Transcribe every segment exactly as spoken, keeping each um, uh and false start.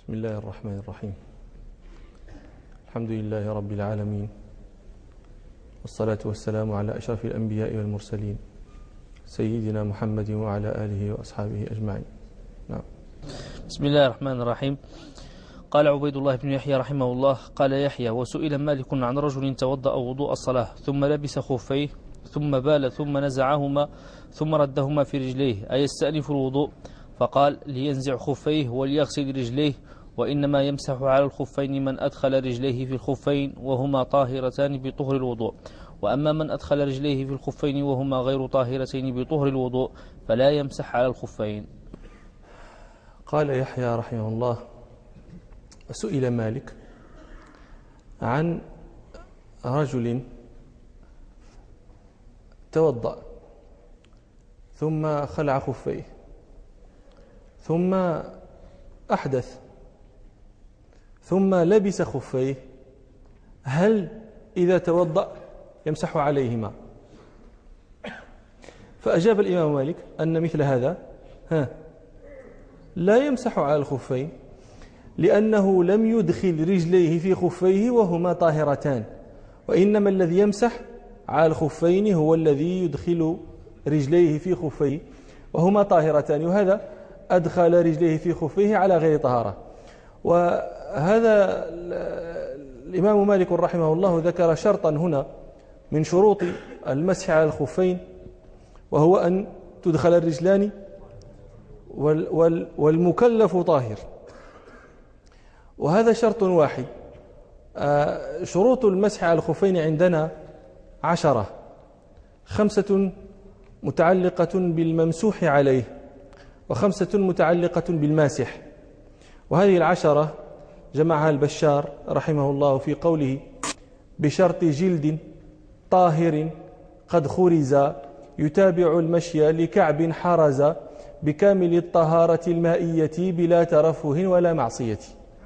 بسم الله الرحمن الرحيم. الحمد لله رب العالمين، والصلاة والسلام على أشرف الأنبياء والمرسلين سيدنا محمد وعلى آله وأصحابه أجمعين. نعم. بسم الله الرحمن الرحيم. قال عبيد الله بن يحيى رحمه الله: قال يحيى: وسئل مالك عن رجل توضأ وضوء الصلاة ثم لبس خفيه ثم بال ثم نزعهما ثم ردهما في رجليه أيستأنف الوضوء؟ فقال: لينزع خفيه وليغسل رجليه، وإنما يمسح على الخفين من أدخل رجليه في الخفين وهما طاهرتان بطهر الوضوء، وأما من أدخل رجليه في الخفين وهما غير طاهرتين بطهر الوضوء فلا يمسح على الخفين. قال يحيى رحمه الله: سئل مالك عن رجل توضأ ثم خلع خفيه ثم أحدث ثم لبس خفيه، هل إذا توضأ يمسح عليهما؟ فأجاب الإمام مالك أن مثل هذا ها لا يمسح على الخفين، لأنه لم يدخل رجليه في خفيه وهما طاهرتان، وإنما الذي يمسح على الخفين هو الذي يدخل رجليه في خفيه وهما طاهرتان، وهذا أدخل رجليه في خفيه على غير طهارة. وهذا الإمام مالك رحمه الله ذكر شرطا هنا من شروط المسح على الخفين، وهو أن تدخل الرجلان والمكلف طاهر، وهذا شرط واحد. شروط المسح على الخفين عندنا عشرة، خمسة متعلقة بالممسوح عليه وخمسة متعلقة بالماسح، وهذه العشرة جمعها البشار رحمه الله في قوله: بشرط جلد طاهر قد خرز يتابع المشي لكعب حرز بكامل الطهارة المائية بلا ترفه ولا معصية.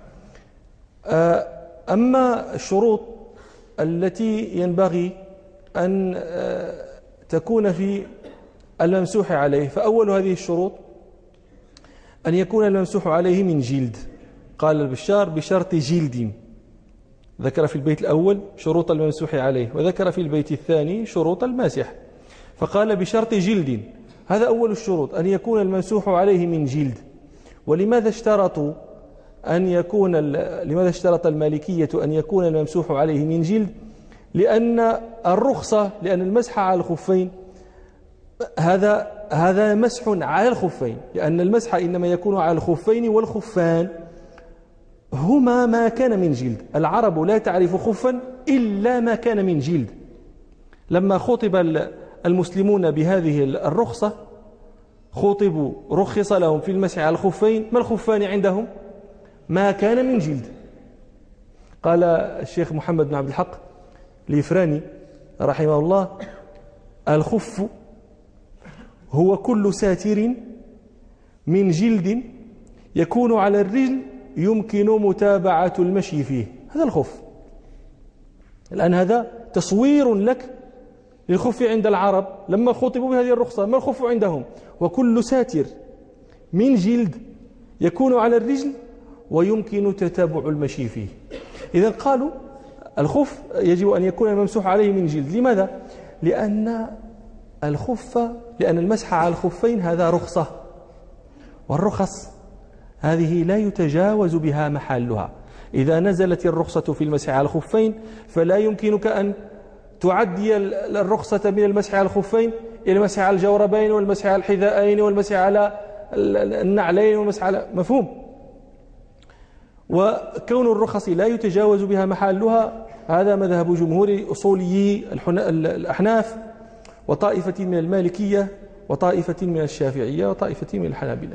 أما الشروط التي ينبغي أن تكون في الممسوح عليه، فأول هذه الشروط أن يكون الممسوح عليه من جلد. قال البشار: بشرط جلد، ذكر في البيت الأول شروط الممسوح عليه، وذكر في البيت الثاني شروط الماسح، فقال بشرط جلد. هذا أول الشروط، أن يكون الممسوح عليه من جلد. ولماذا اشترطوا أن يكون لماذا اشترط المالكية أن يكون الممسوح عليه من جلد؟ لأن الرخصة، لأن المسح على الخفين هذا هذا مسح على الخفين، لأن المسح إنما يكون على الخفين، والخفان هما ما كان من جلد. العرب لا تعرف خفا إلا ما كان من جلد. لما خطب المسلمون بهذه الرخصة خطبوا رخص لهم في المسح على الخفين، ما الخفان عندهم؟ ما كان من جلد. قال الشيخ محمد بن عبد الحق الإفراني رحمه الله: الخف هو كل ساتر من جلد يكون على الرجل يمكن متابعة المشي فيه. هذا الخف. الآن هذا تصوير لك للخف عند العرب لما خطبوا بهذه الرخصة. ما الخف عندهم؟ وكل ساتر من جلد يكون على الرجل ويمكن تتابع المشي فيه. إذا قالوا الخف يجب أن يكون الممسوح عليه من جلد. لماذا؟ لأن الخف لأن المسح على الخفين هذا رخصة، والرخص هذه لا يتجاوز بها محلها. إذا نزلت الرخصة في المسح على الخفين فلا يمكنك أن تعدي الرخصة من المسح على الخفين إلى المسح على الجوربين والمسح على الحذائين والمسح على النعلين والمسح على مفهوم. وكون الرخص لا يتجاوز بها محلها هذا مذهب جمهور أصوليي الأحناف، وطائفة من المالكية، وطائفة من الشافعية، وطائفة من الحنابلة.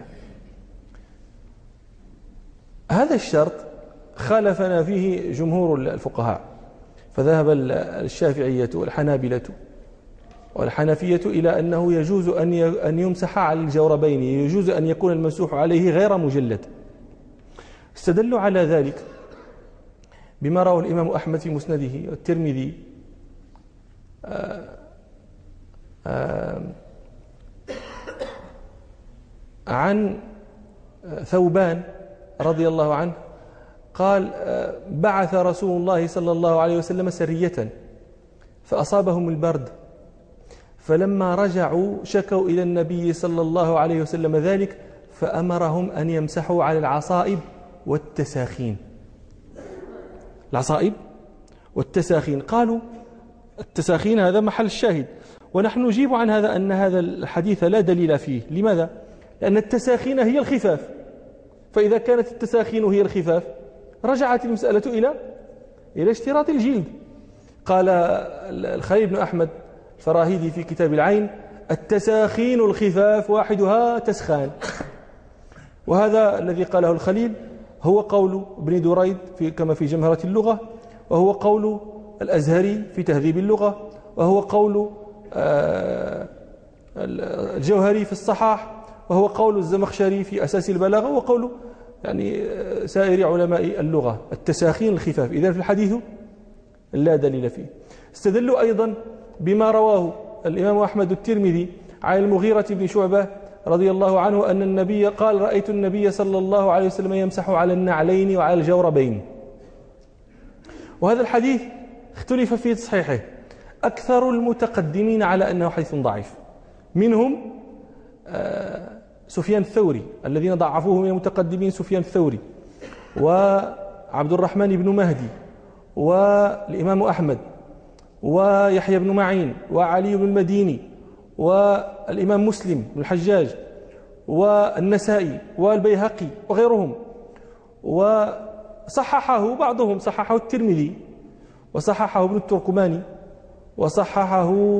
هذا الشرط خالفنا فيه جمهور الفقهاء، فذهب الشافعية والحنابلة والحنفية إلى أنه يجوز أن يمسح على الجوربين، يجوز أن يكون الممسوح عليه غير مجلد. استدلوا على ذلك بما رواه الإمام أحمد في مسنده والترمذي آآ آآ عن ثوبان رضي الله عنه قال بعث رسول الله صلى الله عليه وسلم سرية فأصابهم البرد، فلما رجعوا شكوا إلى النبي صلى الله عليه وسلم ذلك، فأمرهم أن يمسحوا على العصائب والتساخين. العصائب والتساخين، قالوا التساخين هذا محل الشاهد، ونحن نجيب عن هذا أن هذا الحديث لا دليل فيه. لماذا؟ لأن التساخين هي الخفاف، فإذا كانت التساخين هي الخفاف رجعت المسألة إلى إلى اشتراط الجلد. قال الخليل بن أحمد الفراهيدي في كتاب العين: التساخين الخفاف واحدها تسخان. وهذا الذي قاله الخليل هو قول ابن دريد في كما في جمهرة اللغة، وهو قول الأزهري في تهذيب اللغة، وهو قول الجوهري في الصحاح، وهو قول الزمخشري في أساس البلاغة، وقول يعني سائر علماء اللغة. التساخين الخفاف، إذن في الحديث لا دليل فيه. استدلوا أيضا بما رواه الإمام أحمد الترمذي عن المغيرة بن شعبة رضي الله عنه أن النبي قال: رأيت النبي صلى الله عليه وسلم يمسح على النعلين وعلى الجوربين. وهذا الحديث اختلف في تصحيحه، أكثر المتقدمين على أنه حديث ضعيف، منهم سفيان الثوري، الذين ضعفوه من المتقدمين سفيان الثوري وعبد الرحمن بن مهدي والإمام أحمد ويحيى بن معين وعلي بن المديني والإمام مسلم بن الحجاج والنسائي والبيهقي وغيرهم. وصححه بعضهم، صححه الترمذي وصححه ابن التركماني وصححه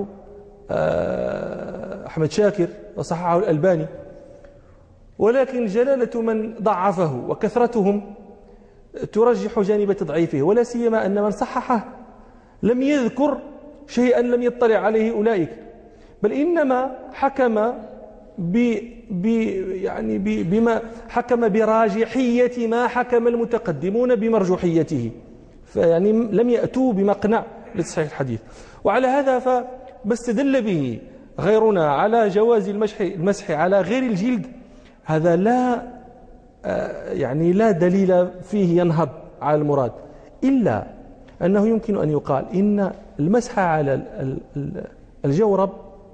أحمد شاكر وصححه الألباني. ولكن جلالة من ضعفه وكثرتهم ترجح جانب تضعيفه، ولا سيما أن من صححه لم يذكر شيئا لم يطلع عليه أولئك، بل إنما حكم ب ب يعني ب بما حكم براجحية ما حكم المتقدمون بمرجوحيته، فيعني لم يأتوا بمقنع لتصحيح الحديث. وعلى هذا فما استدل به غيرنا على جواز المسح المسح على غير الجلد، هذا لا يعني لا دليل فيه ينهض على المراد، إلا أنه يمكن أن يقال إن المسح على الجورب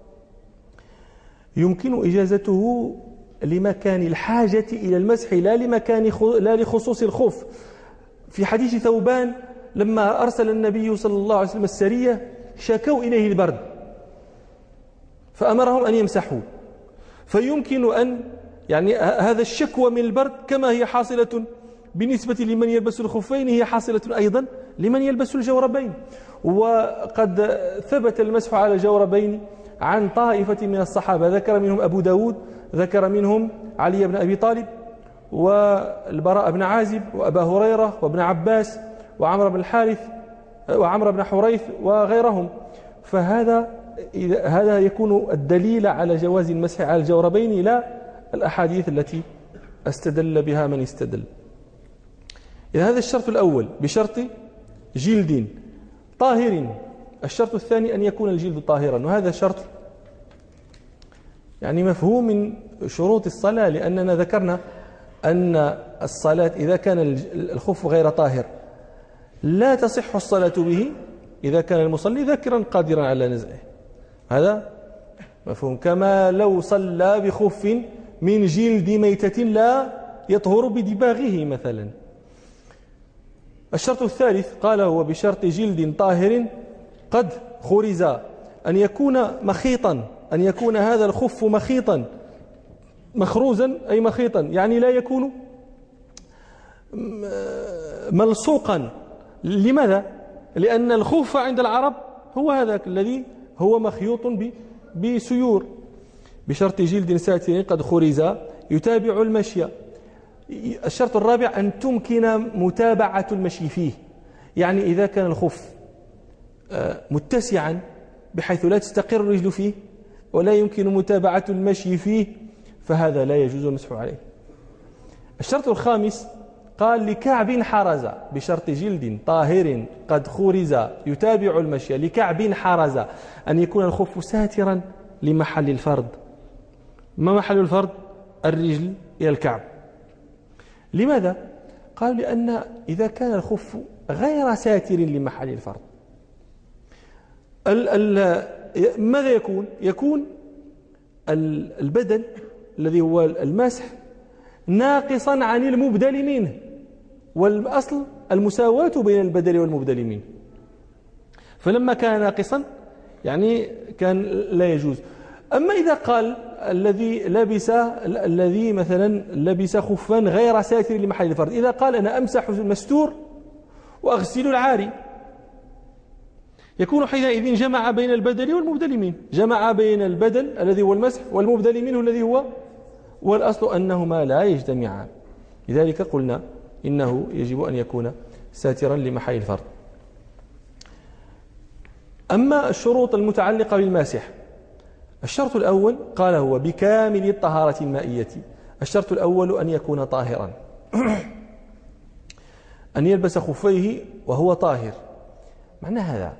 يمكن إجازته لمكان الحاجة إلى المسح لا لمكان لا لخصوص الخف. في حديث ثوبان لما أرسل النبي صلى الله عليه وسلم السرية شكوا إليه البرد فأمرهم أن يمسحوا، فيمكن أن يعني هذا الشكوى من البرد كما هي حاصلة بالنسبة لمن يلبس الخفين هي حاصلة أيضا لمن يلبس الجوربين. وقد ثبت المسح على الجوربين عن طائفة من الصحابة، ذكر منهم أبو داود، ذكر منهم علي بن أبي طالب والبراء بن عازب وأبا هريرة وابن عباس وعمر بن الحارث وعمر بن حريث وغيرهم. فهذا هذا يكون الدليل على جواز المسح على الجوربين لا الأحاديث التي استدل بها من استدل. إذا هذا الشرط الأول بشرط جلد طاهر. الشرط الثاني أن يكون الجلد طاهرا، وهذا شرط يعني مفهوم من شروط الصلاة، لأننا ذكرنا أن الصلاة إذا كان الخف غير طاهر لا تصح الصلاة به إذا كان المصلي ذاكرا قادرا على نزعه، هذا مفهوم. كما لو صلى بخف من جلد ميتة لا يطهر بدباغه مثلا. الشرط الثالث قال هو بشرط جلد طاهر قد خرز، أن يكون مخيطا، أن يكون هذا الخف مخيطا، مخروزا أي مخيطا، يعني لا يكون ملصوقا. لماذا؟ لأن الخف عند العرب هو هذاك الذي هو مخيوط بسيور. بشرط جلد ساتر قد خرز يتابع المشي. الشرط الرابع أن تمكن متابعة المشي فيه، يعني إذا كان الخف متسعا بحيث لا تستقر الرجل فيه ولا يمكن متابعة المشي فيه فهذا لا يجوز المسح عليه. الشرط الخامس قال لكعب حرز، بشرط جلد طاهر قد خرز يتابع المشي، لكعب حرز أن يكون الخف ساترا لمحل الفرد. ما محل الفرد؟ الرجل إلى الكعب. لماذا؟ قالوا لأن إذا كان الخف غير ساتر لمحل الفرض ال ال ماذا يكون؟ يكون البدل الذي هو المسح ناقصا عن المبدل منه، والأصل المساواة بين البدل والمبدل منه، فلما كان ناقصا يعني كان لا يجوز. أما إذا قال الذي لبس الذي مثلا لبس خفا غير ساتر لمحل الفرض، إذا قال أنا أمسح المستور وأغسل العاري، يكون حينئذ جمع بين البدل والمبدل منه، جمع بين البدل الذي هو المسح والمبدل منه الذي هو، والأصل أنهما لا يجتمعان. لذلك قلنا إنه يجب أن يكون ساترا لمحل الفرض. أما الشروط المتعلقة بالماسح، الشرط الأول قال هو بكامل الطهارة المائية. الشرط الأول أن يكون طاهرا، أن يلبس خفيه وهو طاهر. معنى هذا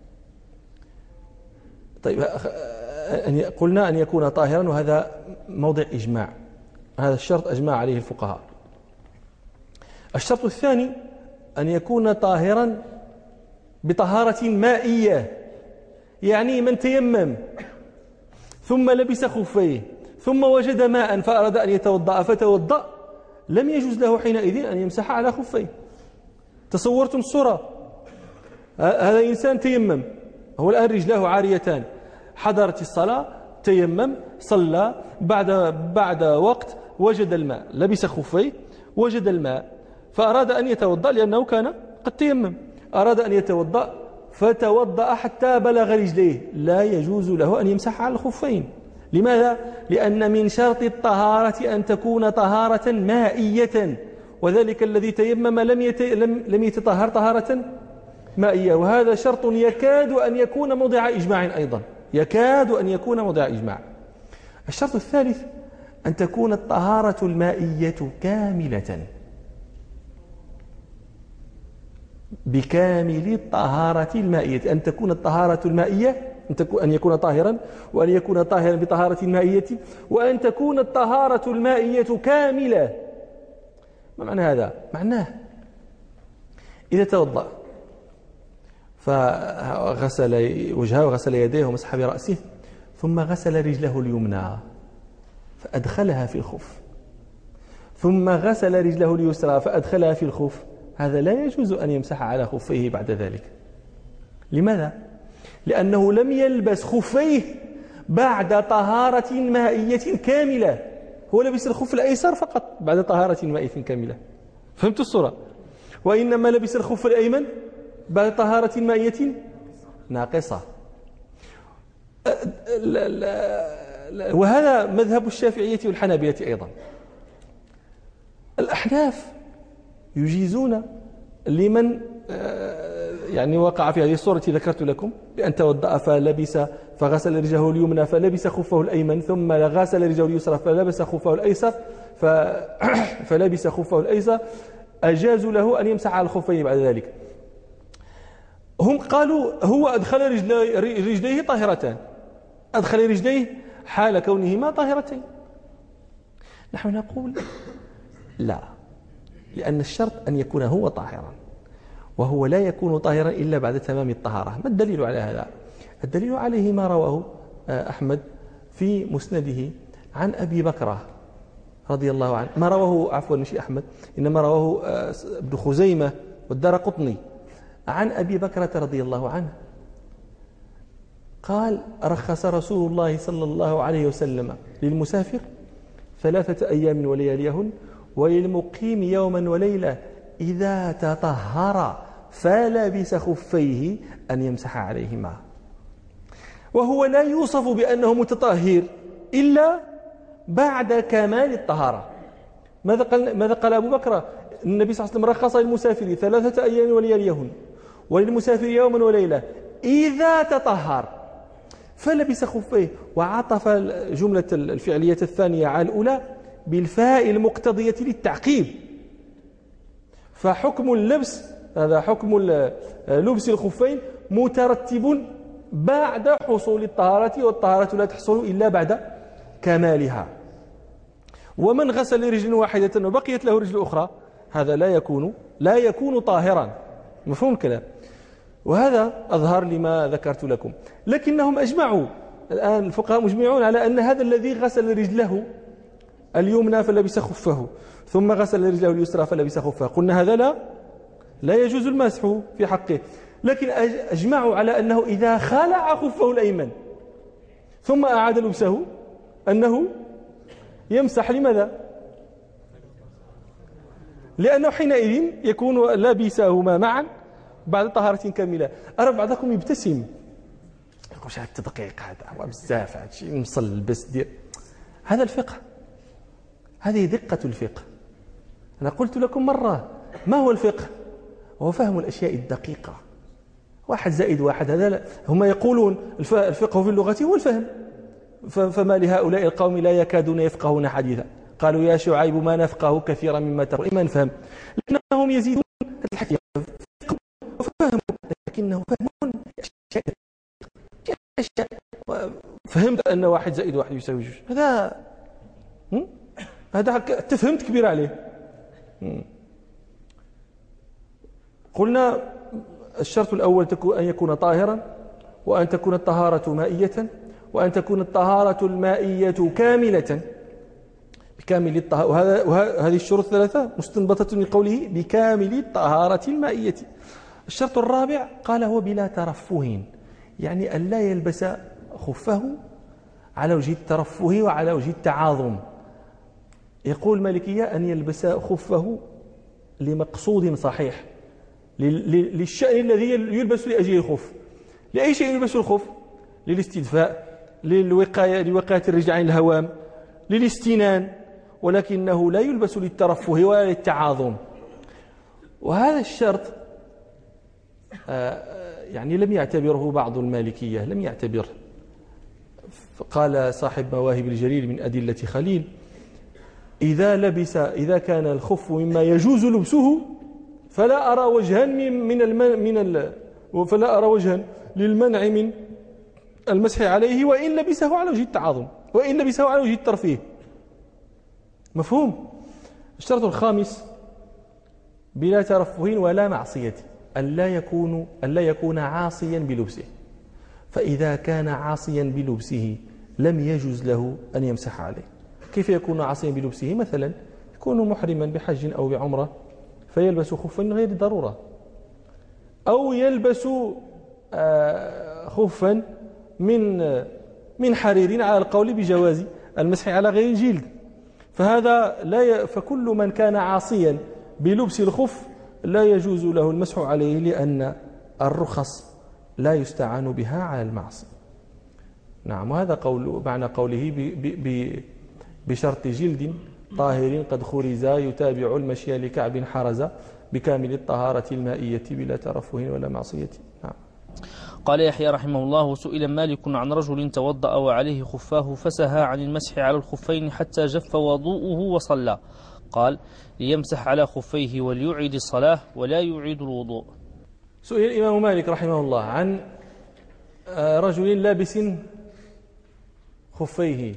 طيب قلنا أن يكون طاهرا، وهذا موضع إجماع، هذا الشرط أجمع عليه الفقهاء. الشرط الثاني أن يكون طاهرا بطهارة مائية، يعني من تيمم ثم لبس خفيه ثم وجد ماء فأراد أن يتوضأ فتوضأ، لم يجوز له حينئذ أن يمسح على خفيه. تصورتم الصورة؟ هذا إنسان تيمم، هو الآن رجلاه عاريتان، حضرت الصلاة تيمم صلى، بعد بعد وقت وجد الماء، لبس خفيه وجد الماء فأراد أن يتوضأ لأنه كان قد تيمم، أراد أن يتوضأ فتوضأ حتى بلغ رجليه، لا يجوز له أن يمسح على الخفين. لماذا؟ لأن من شرط الطهارة أن تكون طهارة مائية، وذلك الذي تيمم لم يت... لم... لم يتطهر طهارة مائية، وهذا شرط يكاد أن يكون موضع إجماع أيضا، يكاد أن يكون موضع إجماع. الشرط الثالث أن تكون الطهارة المائية كاملة، بكامل الطهارة المائية، أن تكون الطهارة المائية أن يكون طاهرا، وأن يكون طاهرا بطهارة مائية، وأن تكون الطهارة المائية كاملة. ما معنى هذا؟ معناه إذا توضأ فغسل وجهه وغسل يديه ومسح برأسه، ثم غسل رجله اليمنى فأدخلها في الخف، ثم غسل رجله اليسرى فأدخلها في الخف، هذا لا يجوز أن يمسح على خفيه بعد ذلك. لماذا؟ لأنه لم يلبس خفيه بعد طهارة مائية كاملة، هو لبس الخف الأيسر فقط بعد طهارة مائية كاملة. فهمت الصورة؟ وإنما لبس الخف الأيمن بعد طهارة مائية ناقصة. وهذا مذهب الشافعية والحنابلة أيضا. الأحناف يجيزون لمن يعني وقع في هذه الصورة التي ذكرت لكم، بأن توضأ فلبس فغسل رجله اليمنى فلبس خفه الأيمن، ثم غسل رجله اليسرى فلبس خفه الأيسر فلبس خفه الأيسر، أجازوا له أن يمسح على الخفين بعد ذلك. هم قالوا هو أدخل رجليه, رجليه طاهرتان، أدخل رجليه حال كونهما طاهرتين. نحن نقول لا، لأن الشرط أن يكون هو طاهرا، وهو لا يكون طاهرا إلا بعد تمام الطهارة. ما الدليل على هذا؟ الدليل عليه ما رواه أحمد في مسنده عن أبي بكرة رضي الله عنه، ما رواه عفوا مش أحمد، إنما رواه ابن خزيمة والدارقطني عن أبي بكرة رضي الله عنه قال: رخص رسول الله صلى الله عليه وسلم للمسافر ثلاثة أيام ولياليهن، وللمقيم يوما وليلة إذا تطهر فلبس خفيه أن يمسح عليهما. وهو لا يوصف بأنه متطهر إلا بعد كمال الطهارة. ماذا قال, ماذا قال أبو بكر؟ النبي صلى الله عليه وسلم رخص للمسافر ثلاثة أيام ولياليهن، وللمسافر يوما وليلة إذا تطهر فلبس خفيه، وعطف جملة الفعلية الثانية على الأولى بالفاء المقتضية للتعقيب. فحكم اللبس، هذا حكم لبس الخفين مترتب بعد حصول الطهارة، والطهارة لا تحصل إلا بعد كمالها. ومن غسل رجل واحدة وبقيت له رجل أخرى هذا لا يكون لا يكون طاهرا. مفهوم الكلام؟ وهذا أظهر لما ذكرت لكم. لكنهم أجمعوا الآن الفقهاء مجمعون على أن هذا الذي غسل رجله اليمنى فلبس خفه ثم غسل رجله اليسرى فلبس خفه قلنا هذا لا لا يجوز المسح في حقه. لكن أجمعوا على أنه إذا خلع خفه الأيمن ثم أعاد لبسه أنه يمسح. لماذا؟ لأنه حينئذ يكون لابسهما معا بعد طهارة كاملة. أرى بعضكم يبتسم يقول هذا التدقيق هذا بزاف هذا الشيء نصل بس دير. هذا الفقه، هذه دقة الفقه. أنا قلت لكم مرة ما هو الفقه؟ هو فهم الأشياء الدقيقة. واحد زائد واحد هذا لا. هم يقولون الفقه في اللغة هو الفهم، فما لهؤلاء القوم لا يكادون يفقهون حديثا قالوا يا شعيب ما نفقه كثيرا مما تقول ما نفهم. لأنهم يزيدون الحديث وفهموا لكنه فهم أشياء. فهمت أن واحد زائد واحد يساوي جوج هذا هذا تفهمت كبير عليه. قلنا الشرط الأول أن يكون طاهرا وأن تكون الطهارة مائية وأن تكون الطهارة المائية كاملة بكامل الطهارة. وهذه الشروط الثلاثة مستنبطة من قوله بكامل الطهارة المائية. الشرط الرابع قال هو بلا ترفه، يعني أن لا يلبس خفه على وجه الترفه وعلى وجه التعاظم. يقول المالكية أن يلبس خفه لمقصود صحيح، للشأن الذي يلبس لأجل الخف. لأي شيء يلبس الخف؟ للاستدفاء، للوقاية لوقاية الرجل عن الهوام، للاستنان، ولكنه لا يلبس للترفه ولا للتعاظم. وهذا الشرط يعني لم يعتبره بعض المالكية، لم يعتبره. قال صاحب مواهب الجليل من أدلة خليل إذا لبس إذا كان الخف مما يجوز لبسه فلا أرى وجها من من المن من ال فلا أرى وجها للمنع من المسح عليه وإن لبسه على وجه التعاظم وإن لبسه على وجه الترفيه. مفهوم؟ الشرط الخامس بلا ترفه ولا معصية، أن لا يكون أن لا يكون عاصيا بلبسه. فإذا كان عاصيا بلبسه لم يجوز له أن يمسح عليه. كيف يكون عاصيا بلبسه؟ مثلا يكون محرما بحج أو بعمرة فيلبس خفا من غير ضرورة، أو يلبس خفا من من حرير على القول بجواز المسح على غير الجلد. فهذا لا ي... فكل من كان عاصيا بلبس الخف لا يجوز له المسح عليه، لأن الرخص لا يستعان بها على المعصية. نعم، وهذا قول معنى قوله ب... ب... ب... بشرط جلد طاهر قد خرز يتابع المشي لكعب حرز بكامل الطهارة المائية بلا ترفه ولا معصية. نعم. قال يحيى رحمه الله سئل مالك عن رجل توضأ وعليه خفاه فسهى عن المسح على الخفين حتى جف وضوءه وصلى. قال ليمسح على خفيه وليعيد الصلاة ولا يعيد الوضوء. سئل الإمام مالك رحمه الله عن رجل لابس خفيه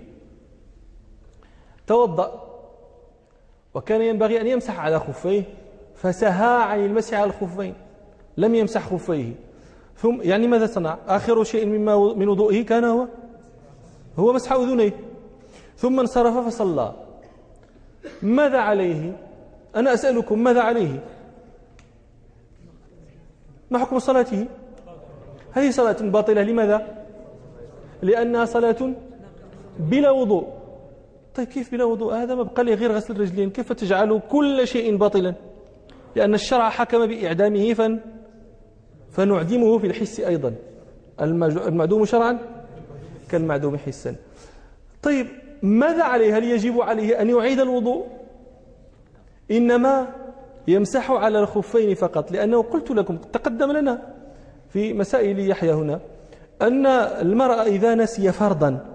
توضأ وكان ينبغي أن يمسح على خفيه فسهى عن المسح على الخفين، لم يمسح خفيه. ثم يعني ماذا صنع؟ آخر شيء مما من وضوئه كان هو هو مسح أذنيه، ثم انصرف فصلى. ماذا عليه؟ أنا أسألكم ماذا عليه؟ ما حكم صلاته؟ هذه صلاة باطلة. لماذا؟ لأنها صلاة بلا وضوء. طيب كيف بلا وضوء؟ هذا ما بقى لي غير غسل الرجلين، كيف تجعل كل شيء باطلا؟ لأن الشرع حكم بإعدامه فن فنعدمه في الحس أيضا. المعدوم شرعا كالمعدوم حسا. طيب ماذا عليه؟ هل يجب عليه أن يعيد الوضوء؟ إنما يمسح على الخفين فقط، لأنه قلت لكم تقدم لنا في مسائل يحيى هنا أن المرأة إذا نسي فرضا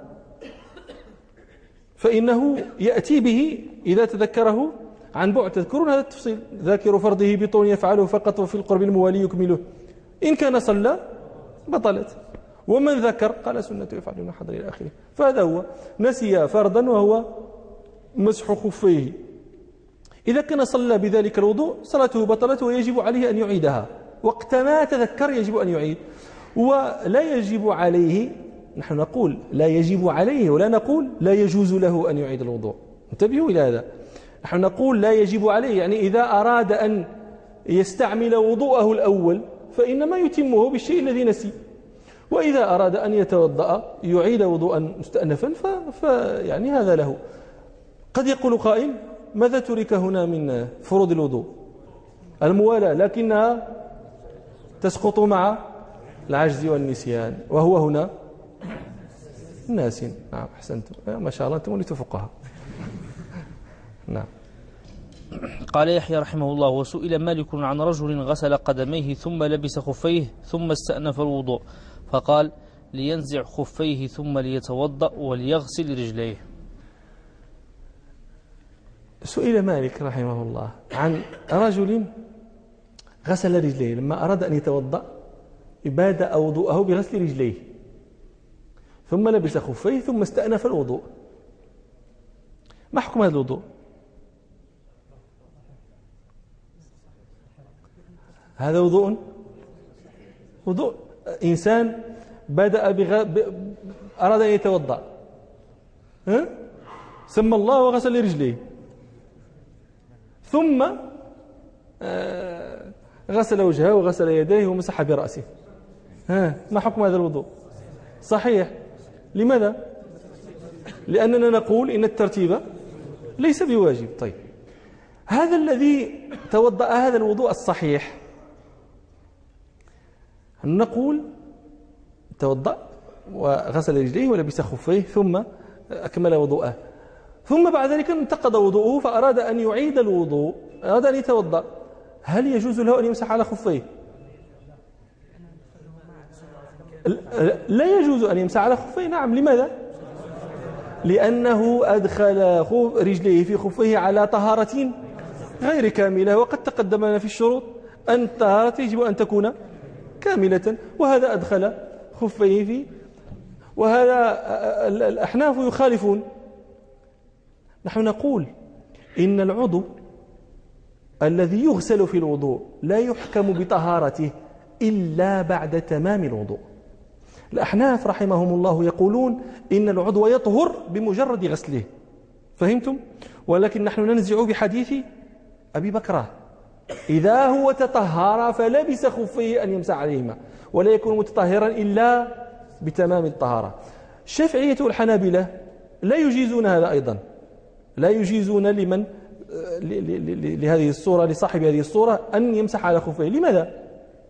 فإنه يأتي به إذا تذكره عن بعد. تذكرون هذا التفصيل؟ ذاكر فرضه بطون يفعله فقط وفي القرب الموالي يكمله. إن كان صلى بطلت، ومن ذكر قال سنة يفعل من حضر إلى آخره. فهذا هو نسي فرضا وهو مسح خفيه إذا كان صلى بذلك الوضوء صلاته بطلت ويجب عليه أن يعيدها وقت ما تذكر يجب أن يعيد. ولا يجب عليه، نحن نقول لا يجب عليه ولا نقول لا يجوز له أن يعيد الوضوء، انتبهوا إلى هذا. نحن نقول لا يجب عليه، يعني إذا أراد أن يستعمل وضوءه الأول فإنما يتمه بالشيء الذي نسي، وإذا أراد أن يتوضأ يعيد وضوءا مستأنفا فيعني هذا له. قد يقول قائل ماذا ترك هنا من فروض الوضوء؟ الموالاة، لكنها تسقط مع العجز والنسيان، وهو هنا ناس. نعم أحسنتم، ما شاء الله أنتم وليتوا فقهاء. نعم. قال يحيى رحمه الله: وسئل مالك عن رجل غسل قدميه ثم لبس خفيه ثم استأنف الوضوء، فقال: لينزع خفيه ثم ليتوضأ وليغسل رجليه. سئل مالك رحمه الله عن رجل غسل رجليه، لما أراد أن يتوضأ بدأ وضوءه بغسل رجليه ثم لبس خفيه ثم استأنف الوضوء. ما حكم هذا الوضوء؟ هذا وضوء وضوء إنسان بدأ بغ... ب... أراد أن يتوضأ، ها؟ سمى الله وغسل رجليه ثم آه غسل وجهه وغسل يديه ومسح برأسه. ها، ما حكم هذا الوضوء؟ صحيح. لماذا؟ لأننا نقول إن الترتيب ليس بواجب. طيب، هذا الذي توضأ هذا الوضوء الصحيح نقول توضأ وغسل رجليه ولبس خفيه ثم أكمل وضوءه، ثم بعد ذلك انتقض وضوءه فأراد أن يعيد الوضوء، أراد أن يتوضأ، هل يجوز له أن يمسح على خفيه؟ لا يجوز أن يمسح على خفيه. نعم. لماذا؟ لأنه أدخل رجليه في خفيه على طهارة غير كاملة، وقد تقدم لنا في الشروط أن الطهارة يجب أن تكون كاملة، وهذا أدخل خفيه فيه، وهذا الأحناف يخالفون. نحن نقول إن العضو الذي يغسل في الوضوء لا يحكم بطهارته إلا بعد تمام الوضوء. الأحناف رحمهم الله يقولون إن العضو يطهر بمجرد غسله، فهمتم؟ ولكن نحن ننزع بحديث أبي بكرة إذا هو تطهر فلبس خفيه أن يمسح عليهما، ولا يكون متطهرا إلا بتمام الطهارة. الشافعية والحنابلة لا يجيزون هذا أيضا، لا يجيزون لمن لهذه الصورة لصاحب هذه الصورة أن يمسح على خفيه. لماذا؟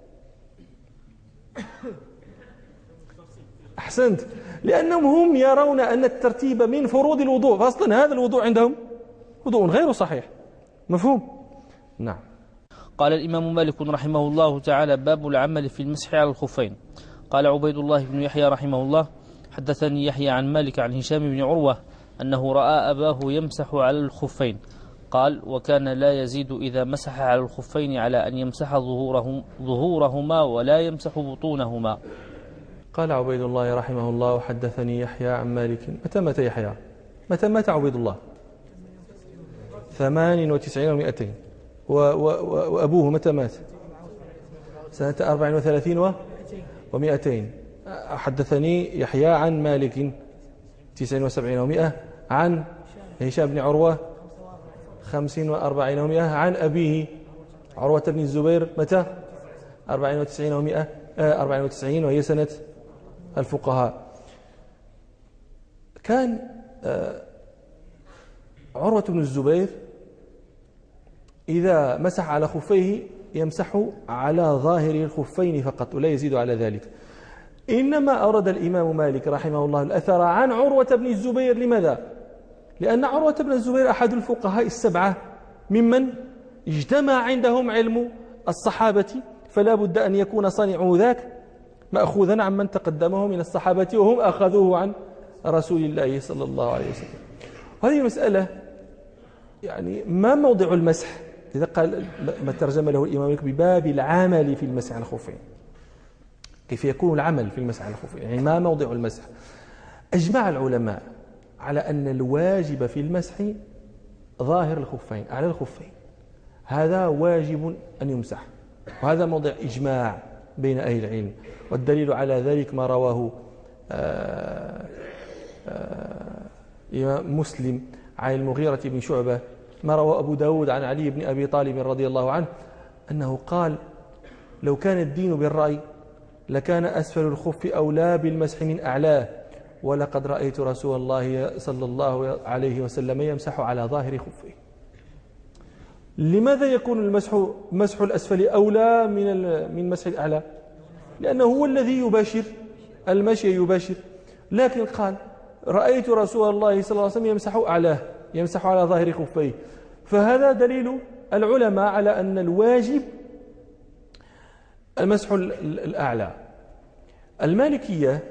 أحسنت، لأنهم هم يرون أن الترتيب من فروض الوضوء، فأصلا هذا الوضوء عندهم وضوء غير صحيح. مفهوم؟ نعم. قال الإمام مالك رحمه الله تعالى: باب العمل في المسح على الخفين. قال عبيد الله بن يحيى رحمه الله: حدثني يحيى عن مالك عن هشام بن عروة أنه رأى أباه يمسح على الخفين، قال: وكان لا يزيد إذا مسح على الخفين على أن يمسح ظهورهم ظهورهما ولا يمسح بطونهما. قال عبيد الله رحمه الله: حدثني يحيى عن مالك. متى مات يحيى؟ متى مات عبيد الله؟ ثمان وتسعين ومائتين. وأبوه متى مات؟ سنة أربع وثلاثين ومائتين. حدثني يحيى عن مالك تسعين وسبعين ومائة، عن هشام بن عروة خمسين وأربعين ومائة، عن أبيه عروة بن الزبير متى؟ أربعين وتسعين ومائة، أربعين وتسعين، وهي سنة الفقهاء. كان عروة بن الزبير إذا مسح على خفيه يمسح على ظاهر الخفين فقط ولا يزيد على ذلك. إنما أورد الإمام مالك رحمه الله الأثر عن عروة بن الزبير. لماذا؟ لأن عروة بن الزبير أحد الفقهاء السبعة ممن اجتمع عندهم علم الصحابة، فلا بد أن يكون صنيع ذاك مأخوذا عن من تقدمه من الصحابة وهم أخذوه عن رسول الله صلى الله عليه وسلم. هذه مسألة يعني ما موضع المسح؟ إذا قال ما ترجم له الإمام بباب العمل في المسح على الخفين، كيف يكون العمل في المسح على الخفين؟ يعني ما موضع المسح؟ أجمع العلماء على أن الواجب في المسح ظاهر الخفين أعلى الخفين، هذا واجب أن يمسح، وهذا موضع إجماع بين أهل العلم. والدليل على ذلك ما رواه آآ آآ مسلم عن المغيرة بن شعبة، ما روى أبو داود عن علي بن أبي طالب رضي الله عنه أنه قال: لو كان الدين بالرأي لكان أسفل الخف أولى بالمسح من أعلاه، ولقد رأيت رسول الله صلى الله عليه وسلم يمسح على ظاهر خفه. لماذا يكون المسح مسح الأسفل أولى من من مسح الأعلى؟ لأنه هو الذي يباشر المشي يباشر. لكن قال: رأيت رسول الله صلى الله عليه وسلم يمسح أعلاه، يمسح على ظاهر خفيه. فهذا دليل العلماء على أن الواجب المسح الأعلى. المالكية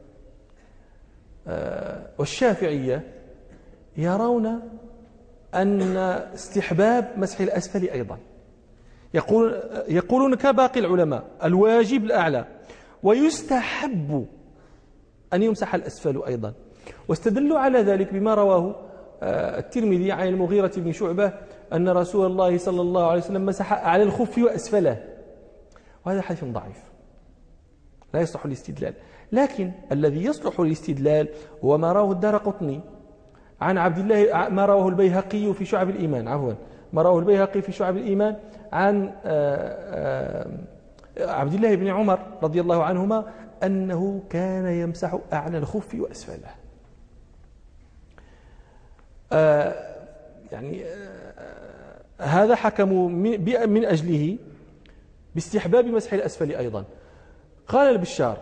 والشافعية يرون أن استحباب مسح الأسفل أيضا، يقول يقولون كباقي العلماء الواجب الأعلى، ويستحب أن يمسح الأسفل أيضا. واستدلوا على ذلك بما رواه الترمذي عن المغيرة بن شعبة أن رسول الله صلى الله عليه وسلم مسح على الخف وأسفله، وهذا حديث ضعيف لا يصلح الاستدلال. لكن الذي يصلح الاستدلال هو ما رواه الدارقطني عن عبد الله، ما رواه البيهقي في شعب الإيمان عفوا ما رواه البيهقي في شعب الإيمان عن عبد الله بن عمر رضي الله عنهما أنه كان يمسح أعلى الخف وأسفله. يعني هذا حكموا من أجله باستحباب مسح الأسفل أيضا. قال البشار: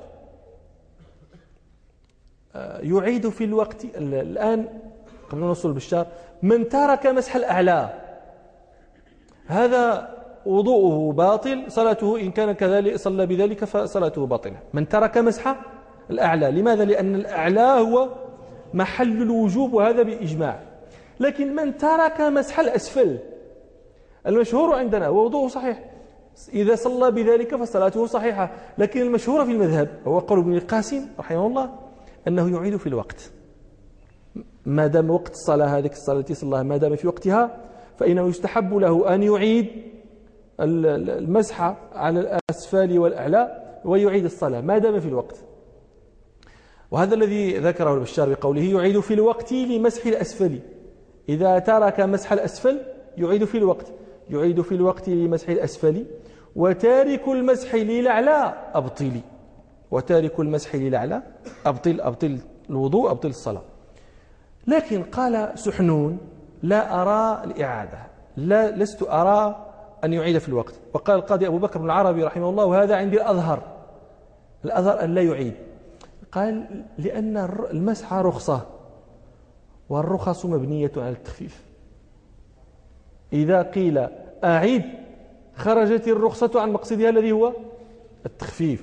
يعيد في الوقت الآن قبل نوصل البشار: من ترك مسح الأعلى هذا وضوءه باطل، صلاته إن كان كذلك صلى بذلك فصلاته باطلة. من ترك مسح الأعلى، لماذا؟ لأن الأعلى هو محل الوجوب، وهذا بإجماع. لكن من ترك مسح الأسفل، المشهور عندنا ووضوءه صحيح، إذا صلى بذلك فصلاته صحيحة. لكن المشهور في المذهب هو قول ابن القاسم رحمه الله أنه يعيد في الوقت، ما دام وقت الصلاة هذه الصلاة التي صلاها ما دام في وقتها، فإنه يستحب له أن يعيد المسح على الأسفل والأعلى ويعيد الصلاة ما دام في الوقت. وهذا الذي ذكره البشار بقوله: يعيد في الوقت لمسح الأسفل. إذا ترك مسح الأسفل يعيد في الوقت، يعيد في الوقت لمسح الأسفل. وتارك المسح للأعلى أبطل، وتارك المسح للأعلى أبطل أبطل الوضوء، أبطل الصلاة. لكن قال سحنون: لا أرى الإعادة، لا لست أرى أن يعيد في الوقت. وقال القاضي أبو بكر بن العربي رحمه الله: وهذا عندي الأظهر، الأظهر أن لا يعيد. قال: لأن المسح رخصة، والرخص مبنية على التخفيف. إذا قيل أعيد خرجت الرخصة عن مقصدها الذي هو التخفيف.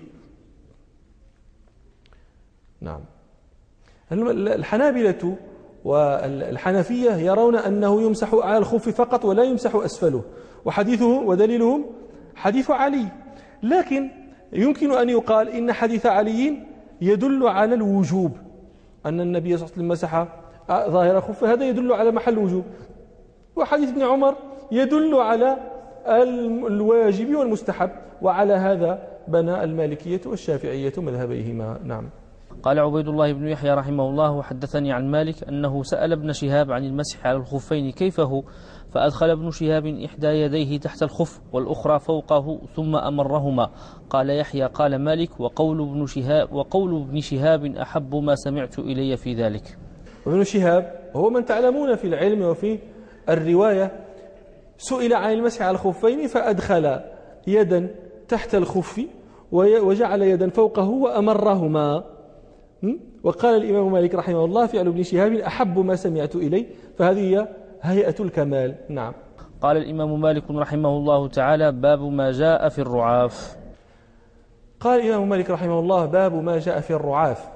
نعم. الحنابلة والحنفية يرون أنه يمسح على الخف فقط ولا يمسح أسفله، وحديثهم ودليلهم حديث علي. لكن يمكن أن يقال إن حديث علي يدل على الوجوب، أن النبي صلى الله عليه وسلم مسح ظاهر خفه، هذا يدل على محل الوجوب. وحديث ابن عمر يدل على الواجب والمستحب، وعلى هذا بنى المالكية والشافعية مذهبيهما. نعم. قال عبيد الله بن يحيى رحمه الله: وحدثني عن مالك أنه سأل ابن شهاب عن المسح على الخفين كيف هو، فأدخل ابن شهاب إحدى يديه تحت الخف والأخرى فوقه ثم أمرهما. قال يحيى: قال مالك: وقول ابن شهاب وقول ابن شهاب أحب ما سمعت إلي في ذلك. وابن شهاب هو من تعلمون في العلم وفي الرواية، سئل عن المسح على الخفين فأدخل يدا تحت الخف وجعل يدا فوقه وأمرهما. وقال الإمام مالك رحمه الله: فعل ابن شهاب أحب ما سمعت إلي، فهذه هي هيئة الكمال. نعم. قال الإمام مالك رحمه الله تعالى: باب ما جاء في الرعاف. قال الإمام مالك رحمه الله: باب ما جاء في الرعاف.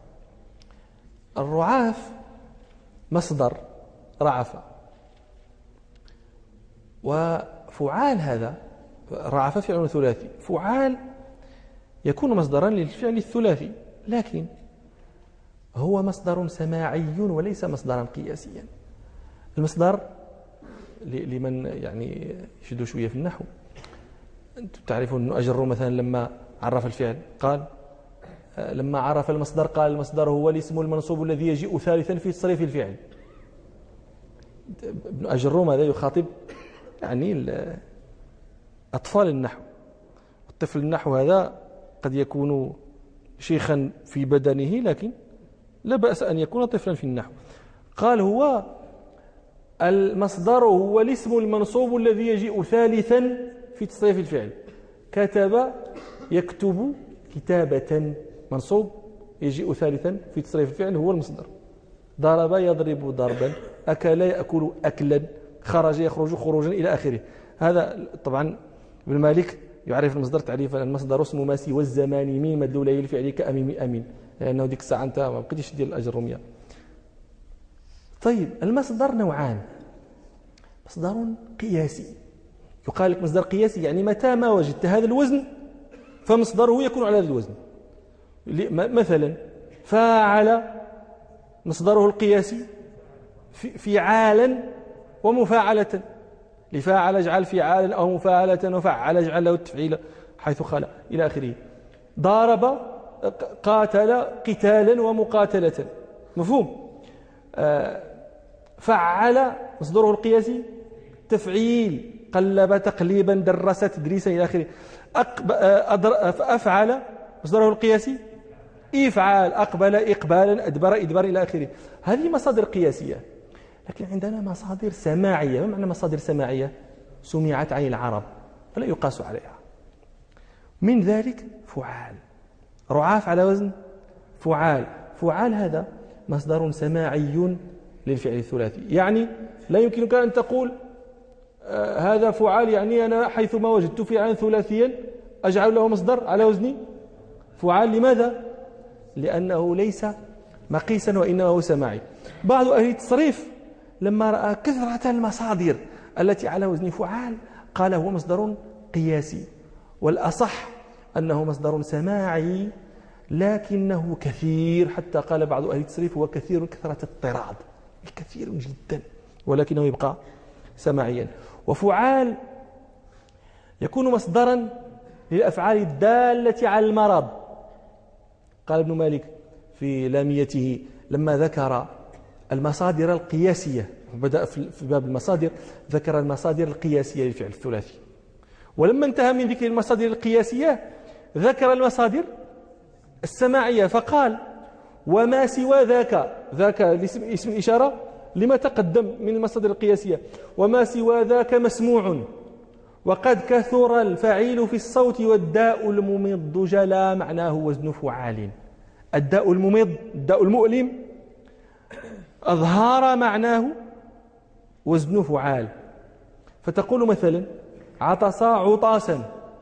الرعاف مصدر رعف، وفعال هذا رعف فعل ثلاثي، فعال يكون مصدرا للفعل الثلاثي، لكن هو مصدر سماعي وليس مصدرا قياسيا. المصدر لمن يعني يشدوا شوية في النحو. أنتم تعرفون أن أجر مثلا لما عرف الفعل قال لما عرف المصدر قال المصدر هو الاسم المنصوب الذي يجيء ثالثا في تصريف الفعل. ابن أجروم هذا يخاطب يعني أطفال النحو. الطفل النحو هذا قد يكون شيخا في بدنه لكن لا بأس أن يكون طفلا في النحو. قال هو المصدر هو الاسم المنصوب الذي يجيء ثالثا في تصريف الفعل. كتب يكتب كتابة، منصوب يجيء ثالثا في تصريف الفعل هو المصدر. ضرب يضرب ضربا، أكل يأكل أكلا، خرج يخرج خروجا إلى آخره. هذا طبعا ابن مالك يعرف المصدر تعريفا: المصدر اسم ما سوى الزمان من مدلولي الفعل كأميم أمين، لأنه ديك الساعة أنت ما بقيتش ديال الأجر الرمية. طيب المصدر نوعان: مصدر قياسي، يقال لك مصدر قياسي يعني متى ما وجدت هذا الوزن فمصدره يكون على هذا الوزن. مثلا فاعل مصدره القياسي فعالا ومفاعلة، لفاعل اجعل فعالا أو مفاعلة، وفعل اجعل له التفعيل حيث خلا إلى آخره. ضارب قاتل قتالا ومقاتلة، مفهوم؟ آه فعل مصدره القياسي تفعيل، قلب تقليبا، درس تدريسا إلى آخره. أفعل مصدره القياسي إفعال، أقبل إقبالا، أدبر إدبار إلى آخره. هذه مصادر قياسية. لكن عندنا مصادر سماعية. ما معنى مصادر سماعية؟ سمعت عن العرب فلا يقاس عليها. من ذلك فعال، رعاف على وزن فعال. فعال هذا مصدر سماعي للفعل الثلاثي، يعني لا يمكنك أن تقول آه هذا فعال يعني أنا حيثما وجدت فعلا ثلاثيا أجعل له مصدر على وزن فعال. لماذا؟ لأنه ليس مقيسا وإنما هو سماعي. بعض أهل التصريف لما رأى كثرة المصادر التي على وزن فعال قال هو مصدر قياسي، والأصح أنه مصدر سماعي لكنه كثير، حتى قال بعض أهل التصريف هو كثير كثرة الطراد، كثير جدا، ولكنه يبقى سماعيا. وفعال يكون مصدرا للأفعال الدالة على المرض. قال ابن مالك في لاميته لما ذكر المصادر القياسية، بدأ في باب المصادر ذكر المصادر القياسية للفعل الثلاثي، ولما انتهى من ذكر المصادر القياسية ذكر المصادر السماعية فقال وما سوى ذاك، ذاك اسم الإشارة لما تقدم من المصادر القياسية، وما سوى ذاك مسموع، وقد كثر الفعيل في الصوت، والداء الممض جلا معناه وزن فعال. الداء الممض الداء المؤلم أظهار معناه وزن فعال. فتقول مثلا عطس عطاسا،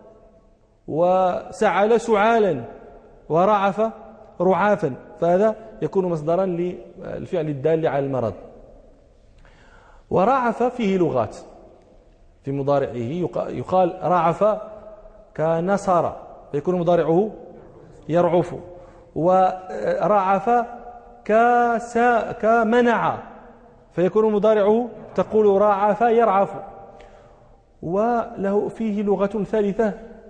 وسعل سعالا، ورعف رعافا، فهذا يكون مصدرا للفعل الدال على المرض. ورعف فيه لغات، في مضارعه يقال رعف كنصر فيكون مضارعه يرعف، ورعف كسا كمنع فيكون مضارعه تقول رعف يرعف. وله فيه لغة ثالثة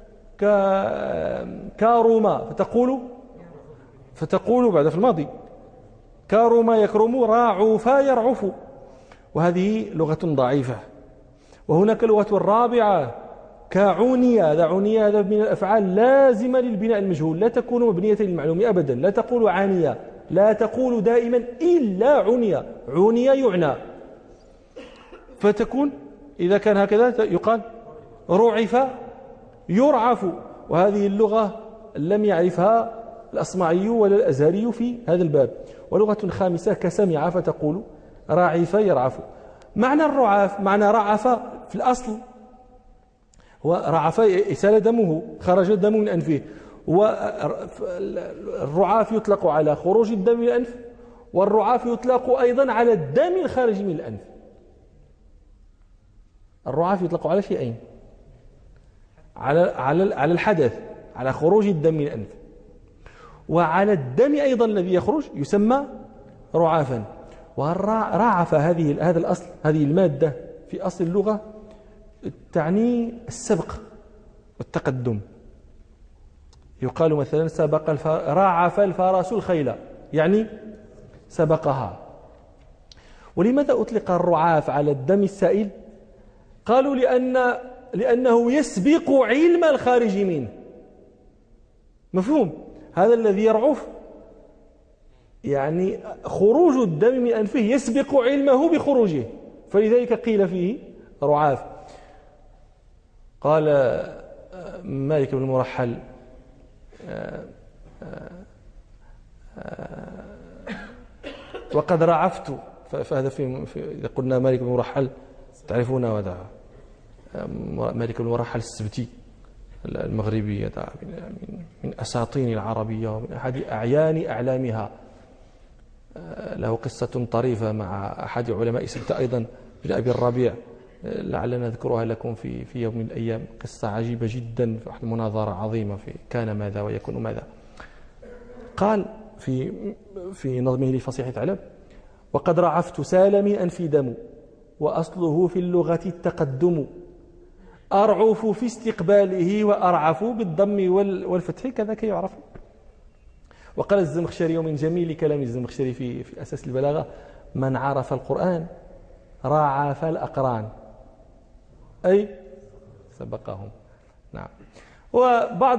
كارما فتقول فتقول بعد في الماضي كارما يكرم، راعوفا يرعف، وهذه لغة ضعيفة. وهناك لغة رابعة كعونية، هذا عونية هذا من الأفعال لازمة للبناء المجهول، لا تكون مبنية للمعلوم أبدا. لا تقول عانية، لا تقول دائما إلا عنية، عنية يعنى، فتكون إذا كان هكذا يقال رعف يرعف. وهذه اللغة لم يعرفها الأصمعي ولا الأزهري في هذا الباب. ولغة خامسة كسمع فتقول راعف يرعف. معنى الرعاف معنى رعف في الأصل هو رعف إسال دمه، خرج الدم من أنفه. والرعاف يطلق على خروج الدم من الأنف، والرعاف يطلق أيضا على الدم الخارج من الأنف. الرعاف يطلق على شيئين، على على على الحدث، على خروج الدم من الأنف، وعلى الدم أيضا الذي يخرج يسمى رعافا. ورعف هذه هذا الأصل، هذه المادة في أصل اللغة تعني السبق والتقدم. يقال مثلا سبق الفار... رعف الفرس الخيل، يعني سبقها. ولماذا أطلق الرعاف على الدم السائل؟ قالوا لأن لأنه يسبق علم الخارج منه. مفهوم؟ هذا الذي يرعف يعني خروج الدم من أنفه يسبق علمه بخروجه، فلذلك قيل فيه رعاف. قال مالك بن المرحل وقد رعفت، فهذا في إذا قلنا مالك بن المرحل تعرفون هذا مالك بن المرحل السبتي المغربي، من أساطين العربية ومن أحد أعيان أعلامها. له قصة طريفة مع أحد علماء سبتة أيضا بن أبي الربيع، لعلنا نذكرها لكم في في يوم من الأيام. قصة عجيبة جدا، في واحد المناظرة عظيمة في كان ماذا ويكون ماذا. قال في في نظمه لفصيح ثعلب: وقد رعفت سال من أنفي دم، وأصله في اللغة التقدم، أرعف في استقباله وأرعف بالضم والفتح كذاك يعرف. وقال الزمخشري من جميل كلام الزمخشري في في أساس البلاغة: من عرف القرآن رعف الأقران، أي سبقهم. نعم. وبعض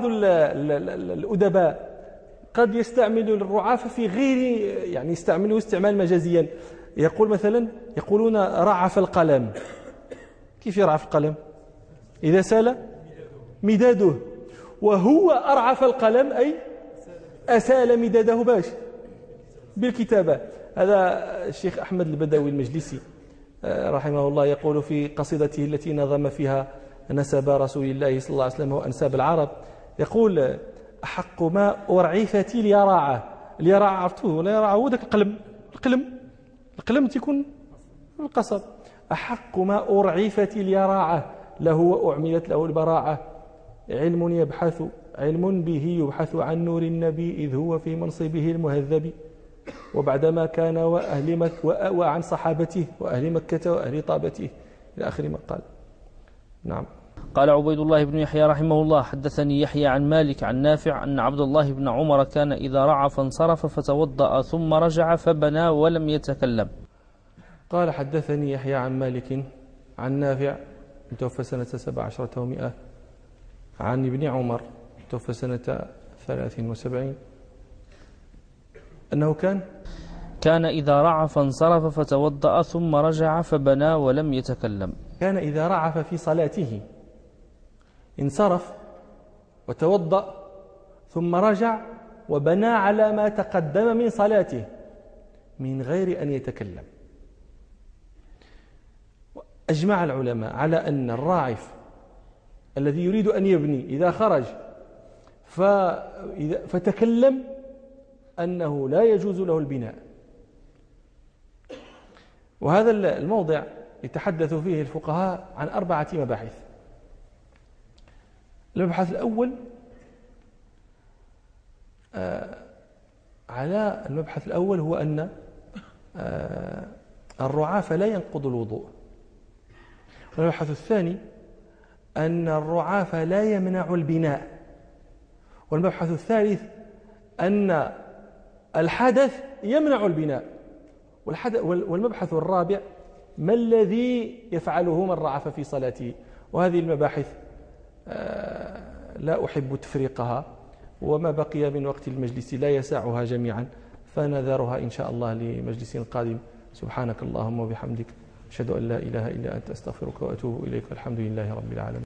الأدباء قد يستعمل الرعاف في غير، يعني يستعمله استعمال مجازيا. يقول مثلا يقولون رعف القلم. كيف يرعف القلم؟ إذا سال مداده، وهو أرعف القلم أي أسال مداده باش بالكتابة. هذا الشيخ أحمد البدوي المجلسي رحمه الله يقول في قصيدته التي نظم فيها نسب رسول الله صلى الله عليه وسلم وأنساب العرب، يقول: أحق ما أرعفت اليراعة. اليراعة عرفتوه؟ اليراعة هو ذاك القلم، القلم القلم تكون القصب. أحق ما أرعفت اليراعة له وأعملت له البراعة، علم يبحث علم به يبحث عن نور النبي إذ هو في منصبه المهذب، وبعدما كان وأهل مكة وعن صحابته وأهل مكة وأهل طابته، إلى آخر ما قال. نعم. قال عبيد الله بن يحيى رحمه الله: حدثني يحيى عن مالك عن نافع أن عبد الله بن عمر كان إذا رعف انصرف فتوضأ ثم رجع فبنى ولم يتكلم. قال حدثني يحيى عن مالك عن نافع متوفى سنة سبع عشرة ومئة عن ابن عمر متوفى سنة ثلاث وسبعين أنه كان كان إذا رعف انصرف فتوضأ ثم رجع فبنى ولم يتكلم. كان إذا رعف في صلاته انصرف وتوضأ ثم رجع وبنى على ما تقدم من صلاته من غير أن يتكلم. أجمع العلماء على أن الراعف الذي يريد أن يبني إذا خرج فتكلم أنه لا يجوز له البناء. وهذا الموضع يتحدث فيه الفقهاء عن أربعة مباحث. المبحث الأول آه على المبحث الأول هو أن آه الرعاف لا ينقض الوضوء. والمبحث الثاني أن الرعاف لا يمنع البناء. والمبحث الثالث أن الحدث يمنع البناء. والمبحث الرابع ما الذي يفعله من رعف في صلاته. وهذه المباحث لا أحب تفريقها، وما بقي من وقت المجلس لا يسعها جميعا، فنذرها إن شاء الله لمجلس قادم. سبحانك اللهم وبحمدك أشهد أن لا إله إلا أنت أستغفرك وأتوب إليك، والحمد لله رب العالمين.